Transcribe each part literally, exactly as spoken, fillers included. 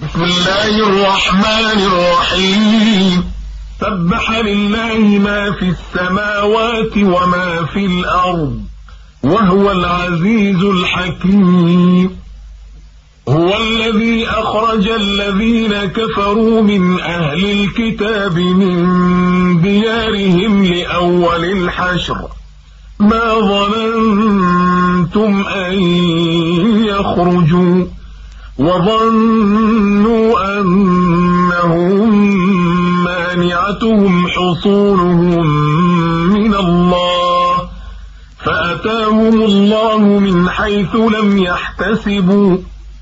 بسم الله الرحمن الرحيم. سبح لله ما في السماوات وما في الأرض وهو العزيز الحكيم. هو الذي أخرج الذين كفروا من أهل الكتاب من ديارهم لأول الحشر ما ظننتم أن يخرجوا وظنوا أنهم مانعتهم حصولهم من الله فأتاهم الله من حيث لم يحتسبوا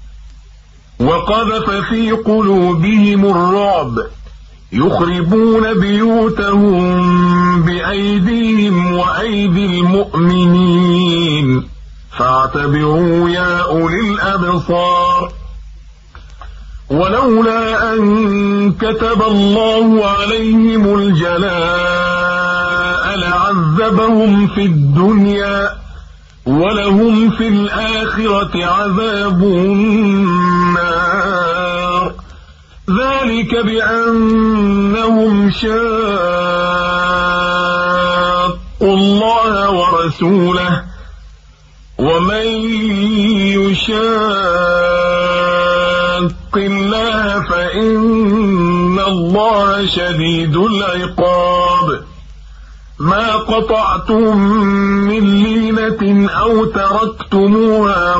وقذف في قلوبهم الرعب يخربون بيوتهم بأيديهم وأيدي المؤمنين فاعتبروا يا أولي الأبصار. ولولا أن كتب الله عليهم الجلاء لعذبهم في الدنيا ولهم في الآخرة عذاب النار ذلك بأنهم شاقوا الله ورسوله ومن يشاق الله فإن الله شديد العقاب. ما قطعتم من لينة أو تركتموها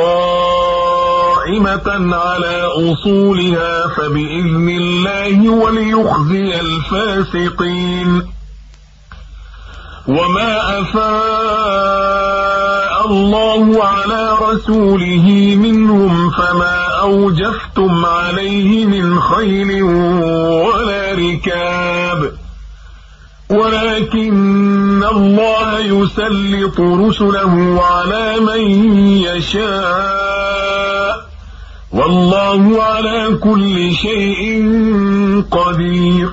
قائمة على أصولها فبإذن الله وليخزي الفاسقين. وما أفاء الله على رسوله منهم فما أوجفتم عليه من خيل ولا ركاب ولكن الله يسلط رسله على من يشاء والله على كل شيء قدير.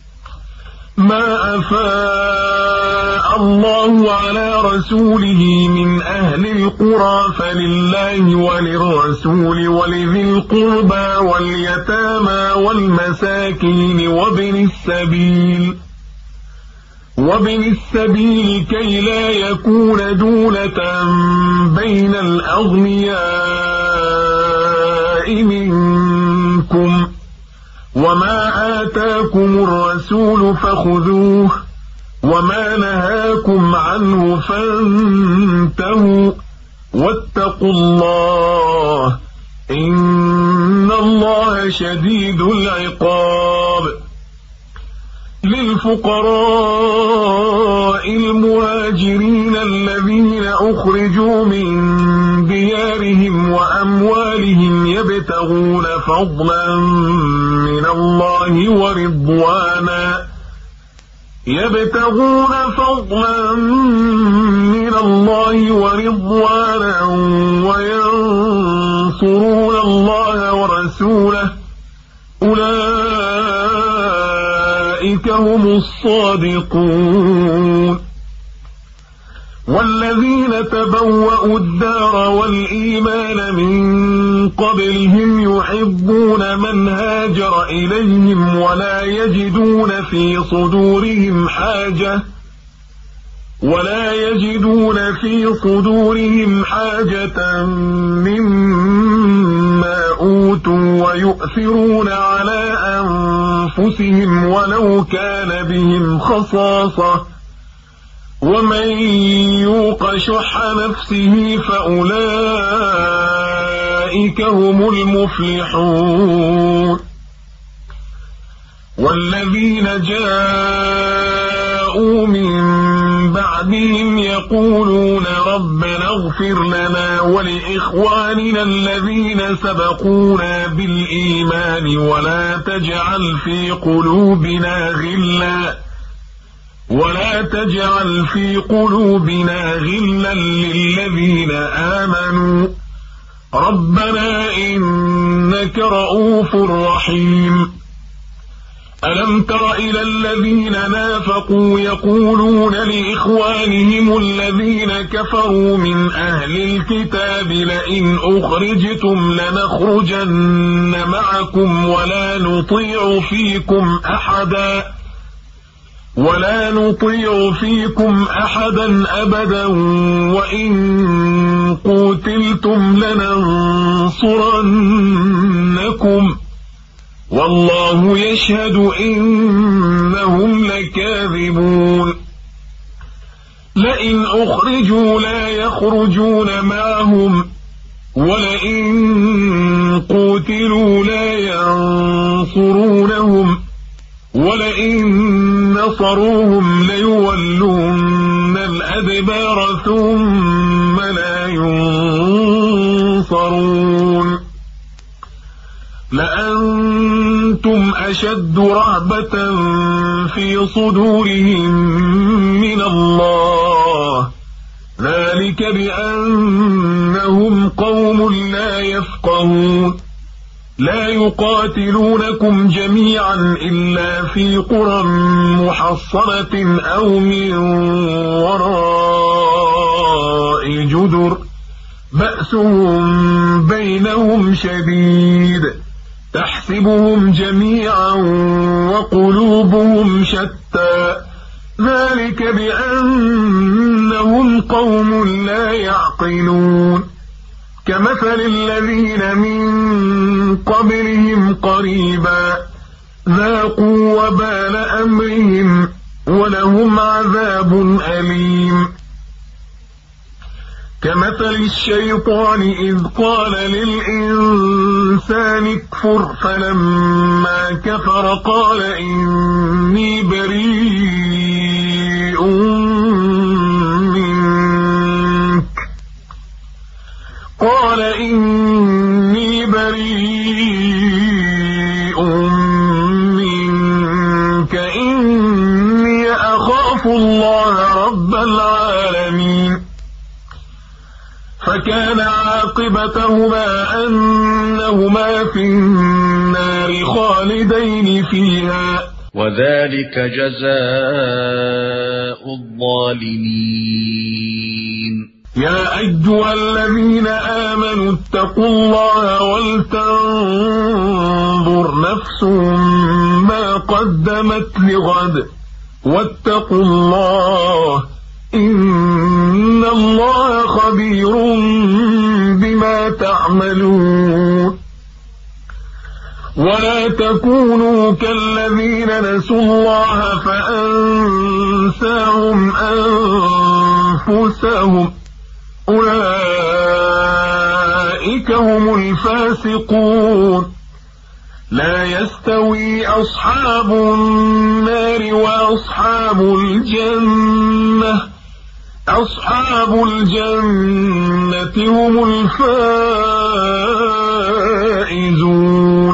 ما أفاء الله على رسوله من أهل القرى فلله وللرسول ولذي القربى واليتامى والمساكين وابن السبيل وابن السبيل كي لا يكون دولة بين الأغنياء منكم وما آتاكم الرسول فخذوه وما نهاكم عنه فانتهوا واتقوا الله إن الله شديد العقاب. للفقراء المهاجرين الذين أخرجوا من ديارهم وأموالهم يبتغون فضلا من الله ورضوانا يبتغون فضلا من الله ورضوانا وينصرون الله ورسوله أولئك هم الصادقون. والذين تبوأوا الدار والإيمان من قبلهم يحبون من هاجر إليهم ولا يجدون في صدورهم حاجة ولا يجدون في صدورهم حاجة مما أوتوا ويؤثرون على أنفسهم ولو كان بهم خصاصة ومن يوق شح نفسه فأولئك هم المفلحون. والذين جاءوا من بعدهم يقولون ربنا اغفر لنا ولإخواننا الذين سبقونا بالإيمان ولا تجعل في قلوبنا غلا ولا تجعل في قلوبنا غلا للذين آمنوا ربنا إنك رؤوف رحيم. ألم تر إلى الذين نافقوا يقولون لإخوانهم الذين كفروا من أهل الكتاب لئن أخرجتم لنخرجن معكم ولا نطيع فيكم أحدا ولا نطيع فيكم أحدا أبدا وإن قتلتم لننصرنكم والله يشهد إنهم لكاذبون لئن أخرجوا لا يخرجون معهم ولئن قتلوا لا ينصرونهم ولئن نصروهم ليولون الأدبار ثم لا ينصرون لأنتم أشد رهبة في صدورهم من الله ذلك بأنهم قوم لا يفقهون لا يقاتلونكم جميعا إلا في قرى محصنة أو من وراء جدر بأسهم بينهم شديد تحسبهم جميعا وقلوبهم شتى ذلك بأنهم قوم لا يعقلون كمثل الذين من قبلهم قريبا ذاقوا وبال أمرهم ولهم عذاب أليم كمثل الشيطان إذ قال للإنسان اكفر فلما كفر قال إني بريء منك قال إني بريء منك إني أخاف الله رب العالمين فكان عاقبتهما أنهما في النار خالدين فيها وذلك جزاء الظالمين يا أيها الذين آمنوا اتقوا الله ولتنظر نفس ما قدمت لغد واتقوا الله إن الله خبير بما تعملون ولا تكونوا كالذين نسوا الله فأنساهم أنفسهم أولئك هم الفاسقون لا يستوي أصحاب النار وأصحاب الجنة أصحاب الجنة هم الفائزون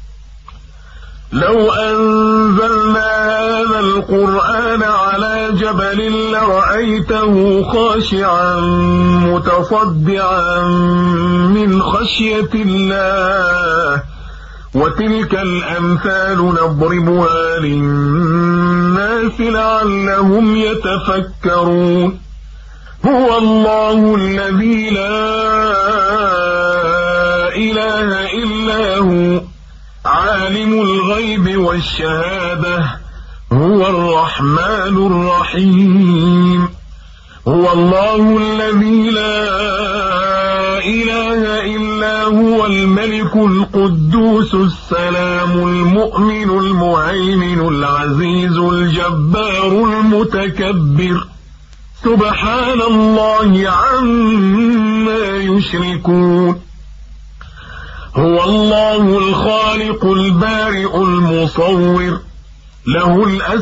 لو أنزلنا هذا القرآن على جبل لرأيته خاشعا متصدعا من خشية الله وتلك الأمثال نضربها للناس لعلهم يتفكرون هو الله الذي لا إله إلا هو عالم الغيب والشهادة هو الرحمن الرحيم هو الله الذي لا إله إلا هو الملك القدوس السلام المؤمن المهيمن العزيز الجبار المتكبر سبحان الله عما يشركون هو الله الخالق البارئ المصور له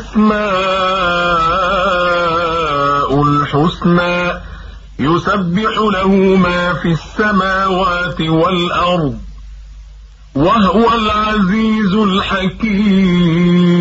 الأسماء الحسنى يسبح له ما في السماوات والأرض وهو العزيز الحكيم